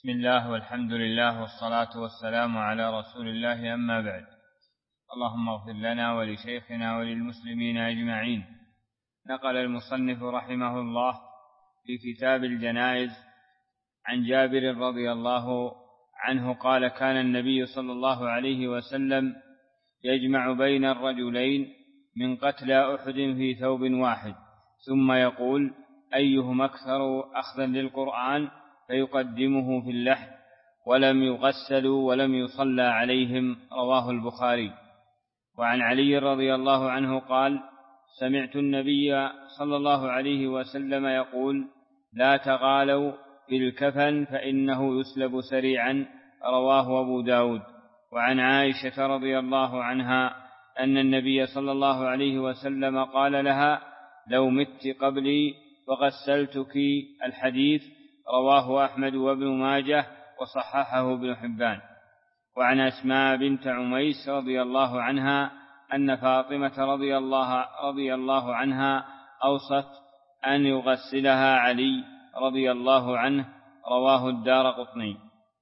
بسم الله والحمد لله والصلاة والسلام على رسول الله، أما بعد. اللهم اغفر لنا ولشيخنا وللمسلمين أجمعين. نقل المصنف رحمه الله في كتاب الجنائز عن جابر رضي الله عنه قال: كان النبي صلى الله عليه وسلم يجمع بين الرجلين من قتلى أحد في ثوب واحد، ثم يقول: أيهم أكثر أخذا للقرآن، فيقدمه في اللحد، ولم يغسلوا ولم يصلى عليهم. رواه البخاري. وعن علي رضي الله عنه قال: سمعت النبي صلى الله عليه وسلم يقول: لا تغالوا في الكفن فإنه يسلب سريعا. رواه أبو داود. وعن عائشة رضي الله عنها أن النبي صلى الله عليه وسلم قال لها: لو مت قبلي فغسلتك. الحديث رواه أحمد وابن ماجه وصححه ابن حبان. وعن أسماء بنت عميس رضي الله عنها أن فاطمة رضي الله عنها أوصت أن يغسلها علي رضي الله عنه. رواه الدارقطني.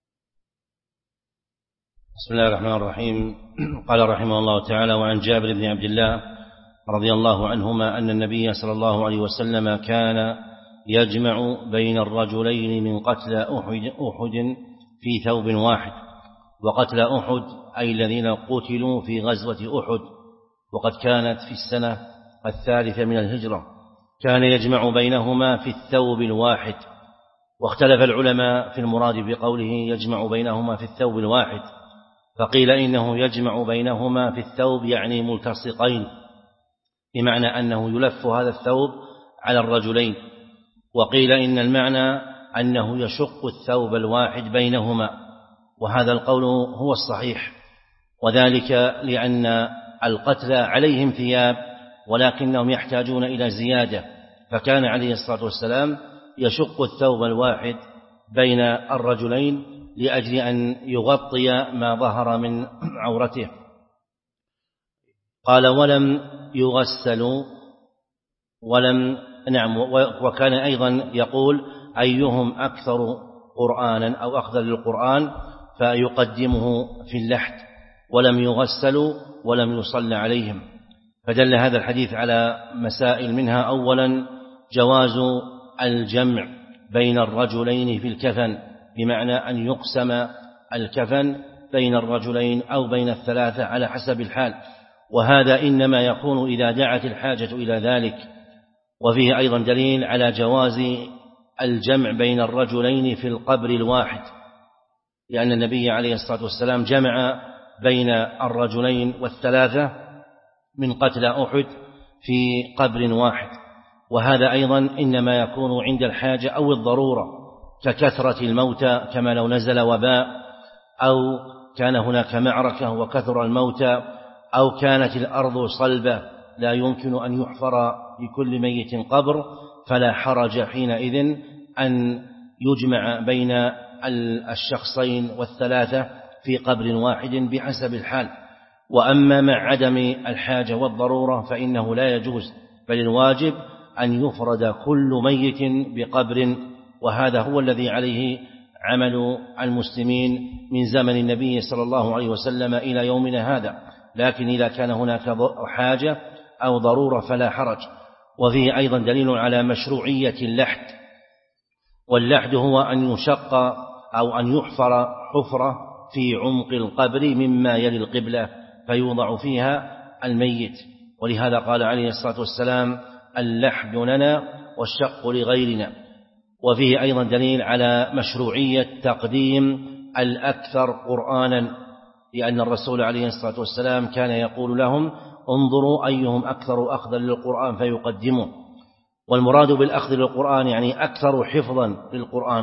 بسم الله الرحمن الرحيم. قال رحمه الله تعالى: وعن جابر بن عبد الله رضي الله عنهما أن النبي صلى الله عليه وسلم كان يجمع بين الرجلين من قتلى أحد في ثوب واحد. وقتلى أحد أي الذين قتلوا في غزوة أحد، وقد كانت في السنة 3 من الهجرة. كان يجمع بينهما في الثوب الواحد. واختلف العلماء في المراد بقوله يجمع بينهما في الثوب الواحد، فقيل إنه يجمع بينهما في الثوب يعني ملتصقين، بمعنى أنه يلف هذا الثوب على الرجلين. وقيل إن المعنى أنه يشق الثوب الواحد بينهما، وهذا القول هو الصحيح، وذلك لأن القتلى عليهم ثياب ولكنهم يحتاجون إلى زيادة، فكان عليه الصلاة والسلام يشق الثوب الواحد بين الرجلين لأجل أن يغطي ما ظهر من عورته. قال: ولم يغسلوا وكان أيضا يقول: أيهم أكثر قرآنا أو أخذا للقرآن، فيقدمه في اللحد، ولم يغسلوا ولم يصلى عليهم. فدل هذا الحديث على مسائل، منها أولا جواز الجمع بين الرجلين في الكفن، بمعنى أن يقسم الكفن بين الرجلين أو بين الثلاثة على حسب الحال، وهذا إنما يكون إذا دعت الحاجة إلى ذلك. وفيه أيضا دليل على جواز الجمع بين الرجلين في القبر الواحد، لأن النبي عليه الصلاة والسلام جمع بين الرجلين والثلاثة من قتل أحد في قبر واحد. وهذا أيضا إنما يكون عند الحاجة أو الضرورة، ككثرة الموتى، كما لو نزل وباء، أو كان هناك معركة وكثر الموتى، أو كانت الأرض صلبة لا يمكن أن يحفر لكل ميت قبر، فلا حرج حينئذ أن يجمع بين الشخصين والثلاثة في قبر واحد بحسب الحال. وأما مع عدم الحاجة والضرورة فإنه لا يجوز، بل الواجب أن يفرد كل ميت بقبر، وهذا هو الذي عليه عمل المسلمين من زمن النبي صلى الله عليه وسلم إلى يومنا هذا. لكن إذا كان هناك حاجة أو ضرورة فلا حرج. وفيه أيضا دليل على مشروعية اللحد، واللحد هو أن يشق أو أن يحفر حفرة في عمق القبر مما يلي القبلة فيوضع فيها الميت، ولهذا قال عليه الصلاة والسلام: اللحد لنا والشق لغيرنا. وفيه أيضا دليل على مشروعية تقديم الأكثر قرآنا، لأن الرسول عليه الصلاة والسلام كان يقول لهم: انظروا أيهم أكثر أخذا للقرآن فيقدمه. والمراد بالأخذ للقرآن يعني أكثر حفظا للقرآن.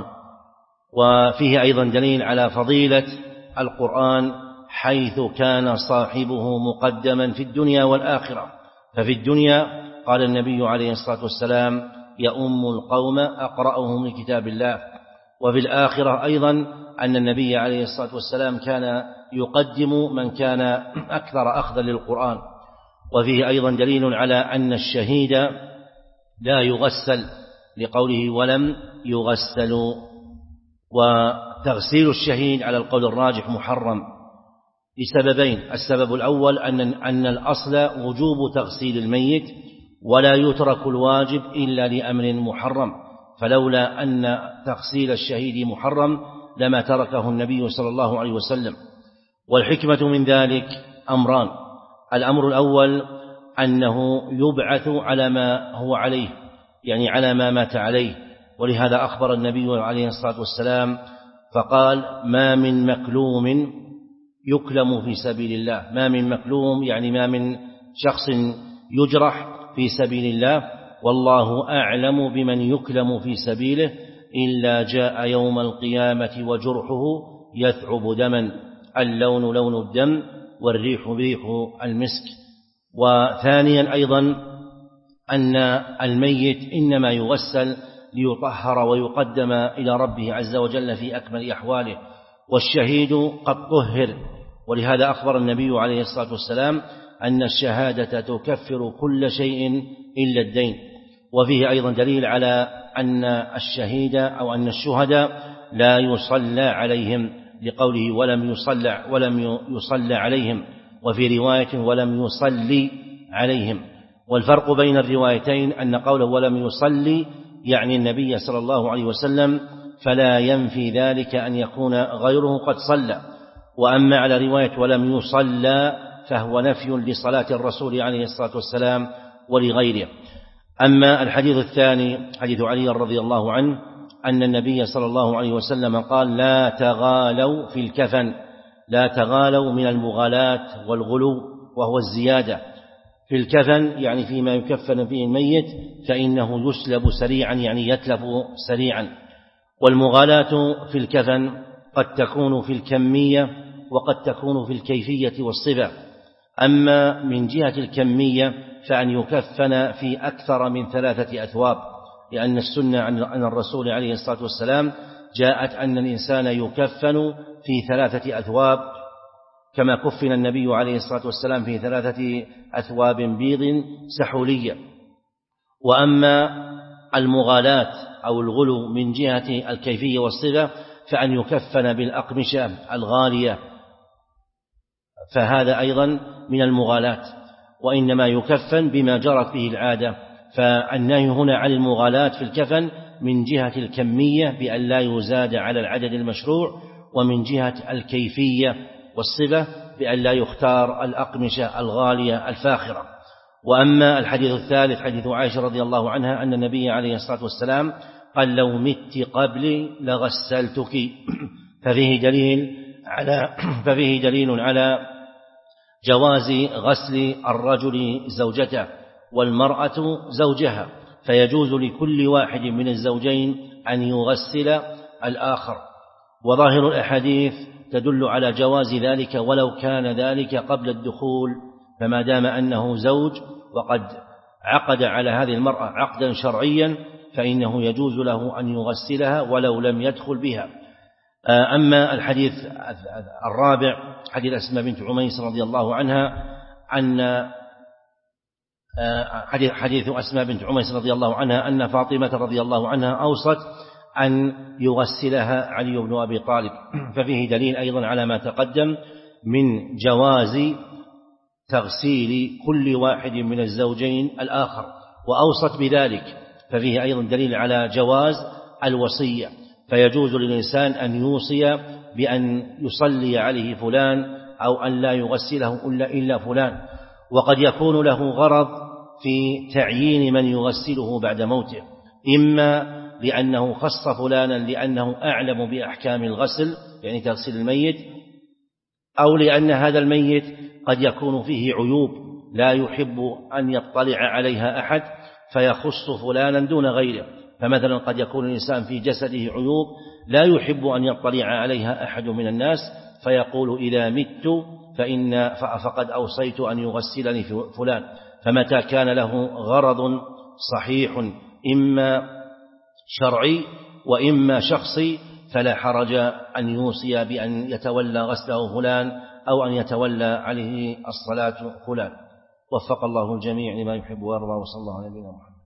وفيه أيضا دليل على فضيلة القرآن حيث كان صاحبه مقدما في الدنيا والآخرة. ففي الدنيا قال النبي عليه الصلاة والسلام: يؤم القوم أقرأهم لكتاب الله. وفي الآخرة أيضا أن النبي عليه الصلاة والسلام كان يقدم من كان أكثر أخذا للقرآن. وفيه أيضا دليل على أن الشهيد لا يغسل، لقوله: ولم يغسلوا. وتغسيل الشهيد على القول الراجح محرم لسببين: السبب الأول أن الأصل وجوب تغسيل الميت، ولا يترك الواجب إلا لأمر محرم، فلولا أن تغسيل الشهيد محرم لما تركه النبي صلى الله عليه وسلم. والحكمة من ذلك أمران: الأمر الأول أنه يبعث على ما هو عليه، يعني على ما مات عليه، ولهذا أخبر النبي عليه الصلاة والسلام فقال: ما من مكلوم يكلم في سبيل الله. ما من مكلوم يعني ما من شخص يجرح في سبيل الله والله أعلم بمن يكلم في سبيله إلا جاء يوم القيامة وجرحه يثعب دما، اللون لون الدم والريح ريح المسك. وثانيا أيضا أن الميت إنما يغسل ليطهر ويقدم إلى ربه عز وجل في أكمل أحواله، والشهيد قد طهر، ولهذا أخبر النبي عليه الصلاة والسلام أن الشهادة تكفر كل شيء إلا الدين. وفيه أيضا دليل على أن الشهيد أو أن الشهداء لا يصلى عليهم، لقوله ولم يصلى عليهم، وفي رواية ولم يصلي عليهم. والفرق بين الروايتين أن قوله ولم يصلي يعني النبي صلى الله عليه وسلم، فلا ينفي ذلك أن يكون غيره قد صلى. وأما على رواية ولم يصلى فهو نفي لصلاة الرسول عليه الصلاة والسلام ولغيره. أما الحديث الثاني حديث علي رضي الله عنه أن النبي صلى الله عليه وسلم قال: لا تغالوا في الكفن. لا تغالوا من المغالاة والغلو، وهو الزيادة في الكفن يعني فيما يكفن فيه الميت، فإنه يسلب سريعا يعني يتلف سريعا. والمغالاة في الكفن قد تكون في الكمية وقد تكون في الكيفية والصفة. أما من جهة الكمية فأن يكفن في أكثر من 3 أثواب، لأن السنة عن الرسول عليه الصلاة والسلام جاءت أن الإنسان يكفن في 3 أثواب، كما كفن النبي عليه الصلاة والسلام في 3 أثواب بيض سحولية. وأما المغالاة أو الغلو من جهة الكيفية والصفة فأن يكفن بالأقمشة الغالية، فهذا أيضا من المغالاة، وإنما يكفن بما جرت به العادة. فالنهي هنا عن المغالاة في الكفن من جهة الكمية بأن لا يزاد على العدد المشروع، ومن جهة الكيفية والصفة بأن لا يختار الأقمشة الغالية الفاخرة. وأما الحديث الثالث حديث عائشة رضي الله عنها أن النبي عليه الصلاة والسلام قال: لو مت قبلي لغسلتك. ففيه دليل على جواز غسل الرجل زوجته والمرأة زوجها، فيجوز لكل واحد من الزوجين أن يغسل الآخر. وظاهر الأحاديث تدل على جواز ذلك ولو كان ذلك قبل الدخول، فما دام أنه زوج وقد عقد على هذه المرأة عقدا شرعيا فإنه يجوز له أن يغسلها ولو لم يدخل بها. أما الحديث الرابع حديث أسماء بنت عميس رضي الله عنها حديث أسماء بنت عميس رضي الله عنها أن فاطمة رضي الله عنها أوصت أن يغسلها علي بن أبي طالب، ففيه دليل أيضا على ما تقدم من جواز تغسيل كل واحد من الزوجين الآخر، وأوصت بذلك، ففيه أيضا دليل على جواز الوصية، فيجوز للإنسان أن يوصي بأن يصلي عليه فلان أو أن لا يغسله إلا فلان. وقد يكون له غرض في تعيين من يغسله بعد موته، إما لأنه خص فلانا لأنه أعلم بأحكام الغسل يعني تغسيل الميت، أو لأن هذا الميت قد يكون فيه عيوب لا يحب أن يطلع عليها أحد فيخص فلانا دون غيره. فمثلا قد يكون الإنسان في جسده عيوب لا يحب أن يطلع عليها أحد من الناس، فيقول إذا مت فقد أوصيت أن يغسلني فلان. فمتى كان له غرض صحيح إما شرعي وإما شخصي فلا حرج أن يوصي بأن يتولى غسله فلان أو أن يتولى عليه الصلاة فلان. وفق الله الجميع لما يحب ويرضى، وصلى الله على نبينا محمد.